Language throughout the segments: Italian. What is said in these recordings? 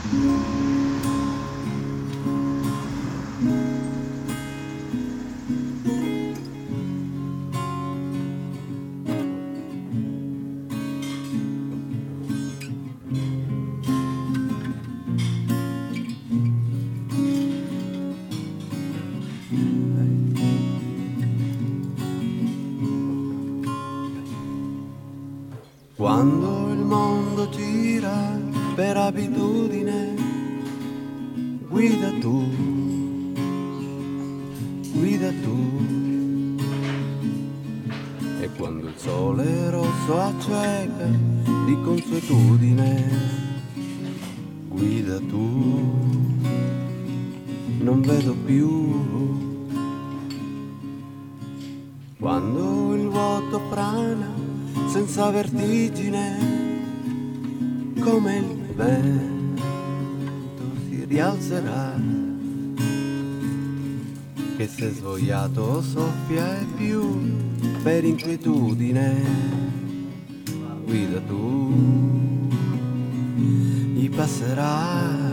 Quando il mondo gira per abitudine, guida tu, guida tu. E quando il sole rosso acceca di consuetudine, guida tu, non vedo più. Quando il vuoto frana senza vertigine, come il vento si rialzerà, che se svogliato soffia e più per inquietudine, guida tu, gli passerà.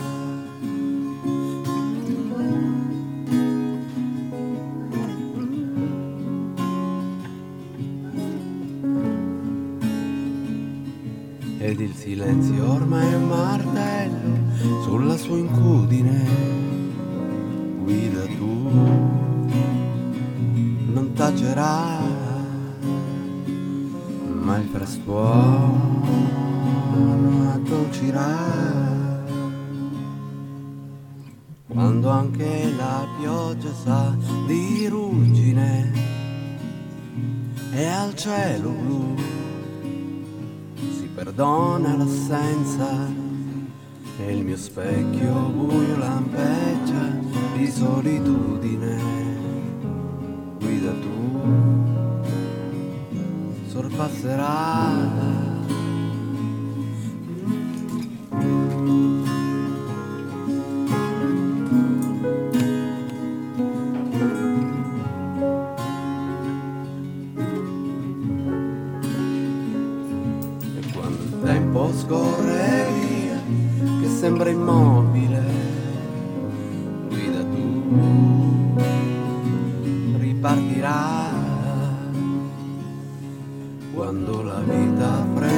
Ed il silenzio ormai è un martello sulla sua incudine, guida tu, non tacerà, ma il frastuono addolcirà. Quando anche la pioggia sa di ruggine e al cielo blu perdona l'assenza e il mio specchio buio lampeggia di solitudine, guida tu, sorpasserà. Scorre via, che sembra immobile, guida tu, ripartirà. Quando la vita frena